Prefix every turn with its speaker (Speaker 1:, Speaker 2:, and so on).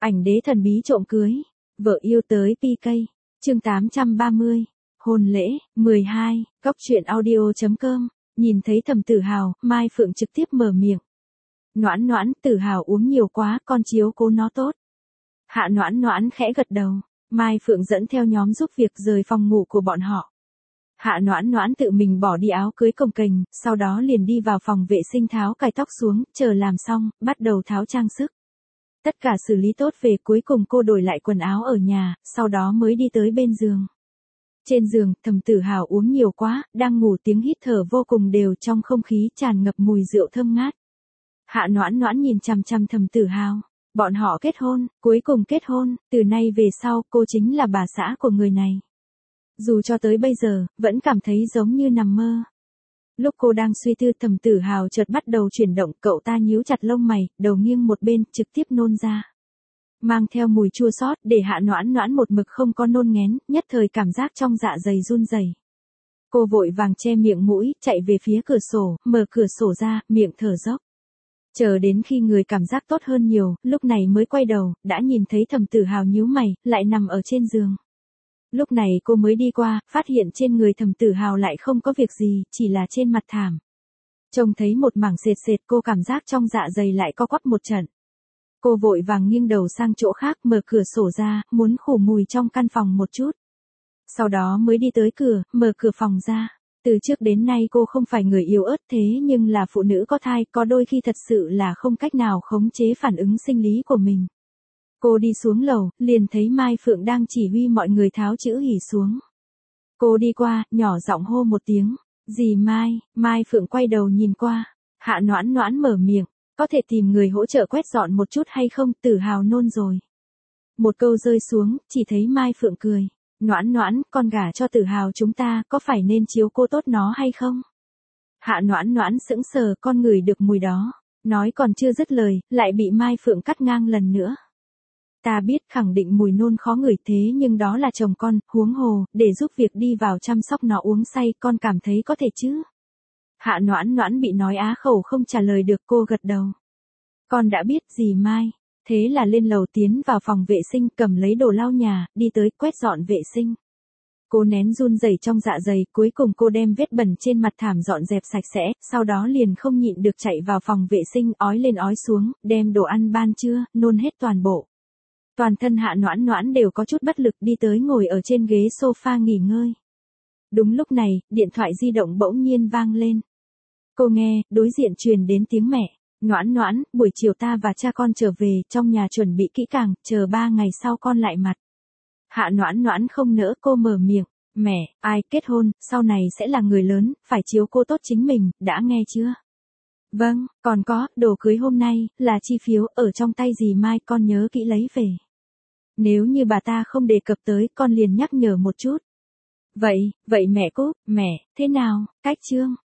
Speaker 1: Ảnh đế thần bí trộm cưới, vợ yêu tới PK, chương 830, hôn lễ, 12, góc truyện audio.com, nhìn thấy Thẩm Tử Hào, Mai Phượng trực tiếp mở miệng. Noãn noãn, Tử Hào uống nhiều quá, con chiếu cố nó tốt. Hạ noãn noãn khẽ gật đầu, Mai Phượng dẫn theo nhóm giúp việc rời phòng ngủ của bọn họ. Hạ noãn noãn tự mình bỏ đi áo cưới cồng kềnh, sau đó liền đi vào phòng vệ sinh tháo cài tóc xuống, chờ làm xong, bắt đầu tháo trang sức. Tất cả xử lý tốt về cuối cùng cô đổi lại quần áo ở nhà, sau đó mới đi tới bên giường. Trên giường, Thẩm Tử Hào uống nhiều quá, đang ngủ tiếng hít thở vô cùng đều trong không khí tràn ngập mùi rượu thơm ngát. Hạ noãn noãn nhìn chằm chằm Thẩm Tử Hào, bọn họ kết hôn, cuối cùng kết hôn, từ nay về sau cô chính là bà xã của người này. Dù cho tới bây giờ, vẫn cảm thấy giống như nằm mơ. Lúc cô đang suy tư Thẩm Tử Hào chợt bắt đầu chuyển động, cậu ta nhíu chặt lông mày, đầu nghiêng một bên, trực tiếp nôn ra. Mang theo mùi chua xót để Hạ noãn noãn một mực không có nôn nghén, nhất thời cảm giác trong dạ dày run rẩy. Cô vội vàng che miệng mũi, chạy về phía cửa sổ, mở cửa sổ ra, miệng thở dốc. Chờ đến khi người cảm giác tốt hơn nhiều, lúc này mới quay đầu, đã nhìn thấy Thẩm Tử Hào nhíu mày, lại nằm ở trên giường. Lúc này cô mới đi qua, phát hiện trên người Thẩm Tử Hào lại không có việc gì, chỉ là trên mặt thảm. Trông thấy một mảng sệt sệt, cô cảm giác trong dạ dày lại co quắp một trận. Cô vội vàng nghiêng đầu sang chỗ khác, mở cửa sổ ra, muốn khử mùi trong căn phòng một chút. Sau đó mới đi tới cửa, mở cửa phòng ra. Từ trước đến nay cô không phải người yếu ớt thế nhưng là phụ nữ có thai, có đôi khi thật sự là không cách nào khống chế phản ứng sinh lý của mình. Cô đi xuống lầu, liền thấy Mai Phượng đang chỉ huy mọi người tháo chữ hỉ xuống. Cô đi qua, nhỏ giọng hô một tiếng, "Dì Mai." Mai Phượng quay đầu nhìn qua, Hạ noãn noãn mở miệng, "Có thể tìm người hỗ trợ quét dọn một chút hay không, Tử Hào nôn rồi." Một câu rơi xuống, chỉ thấy Mai Phượng cười, "Noãn noãn, con gả cho Tử Hào chúng ta, có phải nên chiếu cố tốt nó hay không?" Hạ noãn noãn sững sờ, con ngửi được mùi đó, nói còn chưa dứt lời, lại bị Mai Phượng cắt ngang lần nữa. "Ta biết khẳng định mùi nôn khó ngửi thế nhưng đó là chồng con, huống hồ, để giúp việc đi vào chăm sóc nó uống say, con cảm thấy có thể chứ?" Hạ noãn noãn bị nói á khẩu không trả lời được, cô gật đầu. "Con đã biết dì Mai." Thế là lên lầu tiến vào phòng vệ sinh, cầm lấy đồ lau nhà, đi tới quét dọn vệ sinh. Cô nén run rẩy trong dạ dày, cuối cùng cô đem vết bẩn trên mặt thảm dọn dẹp sạch sẽ, sau đó liền không nhịn được chạy vào phòng vệ sinh, ói lên ói xuống, đem đồ ăn ban trưa, nôn hết toàn bộ. Toàn thân Hạ noãn noãn đều có chút bất lực, đi tới ngồi ở trên ghế sofa nghỉ ngơi. Đúng lúc này, điện thoại di động bỗng nhiên vang lên. Cô nghe, đối diện truyền đến tiếng mẹ. "Noãn noãn, buổi chiều ta và cha con trở về, trong nhà chuẩn bị kỹ càng, chờ 3 ngày sau con lại mặt." Hạ noãn noãn không nỡ, cô mở miệng, "Mẹ, ai kết hôn, sau này sẽ là người lớn, phải chiếu cố tốt chính mình, đã nghe chưa?" "Vâng, còn có, đồ cưới hôm nay, là chi phiếu, ở trong tay dì Mai, con nhớ kỹ lấy về. Nếu như bà ta không đề cập tới, con liền nhắc nhở một chút." Vậy mẹ cúp, "Mẹ, thế nào, cách chương?"